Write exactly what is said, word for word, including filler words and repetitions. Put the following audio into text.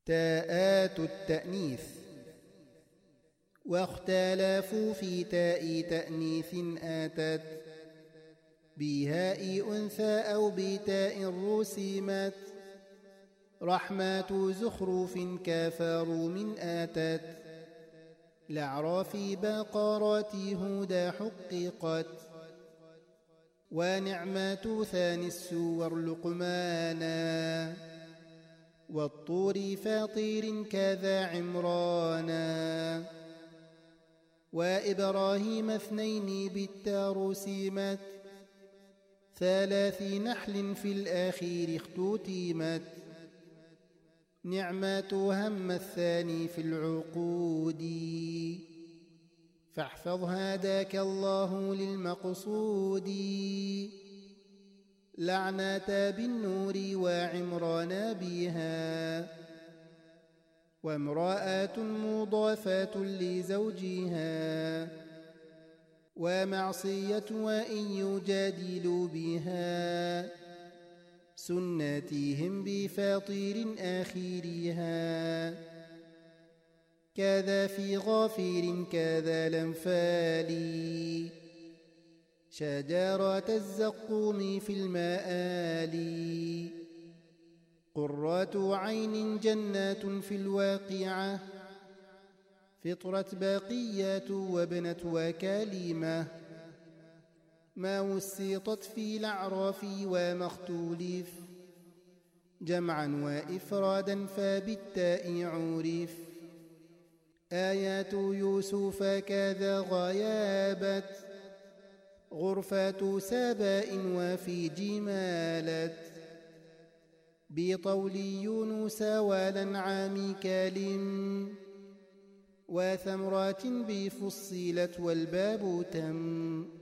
تاءات التأنيث. واختلفوا في تاء تأنيث آتت بهاء أنثى أو بتاء رسمت، رحمة زخرف كفروا من آتت، لأعراف بقرات هدى حققت، ونعمة ثاني السور لقمانا، والطور فاطر كذا عمرانا، وإبراهيم اثنين بالتاء رسمت، ثلاث نحل في الآخير اختتمت، نعمة هم الثاني في العقود، فاحفظ هداك الله للمقصود، لعنة بالنور وعمران بها، وامرأة مضافة لزوجها، ومعصية وإن يجادل بها، سنتهم بفاطر آخرها، كذا في غافر كذا الأنفال، شجرة الزقوم في المآل، قرة عين جنات في الواقعة، فطرة بقية وابنة وكلمة، ما وسطت في الأعراف وما اختلف، جمعا وإفرادا فبالتاء عرف، آيات يوسف كذا غيابت، غرفة سباء وفي جمالت، بطول يونس والأنعام كالم، وثمرات بفصلت والباب تم.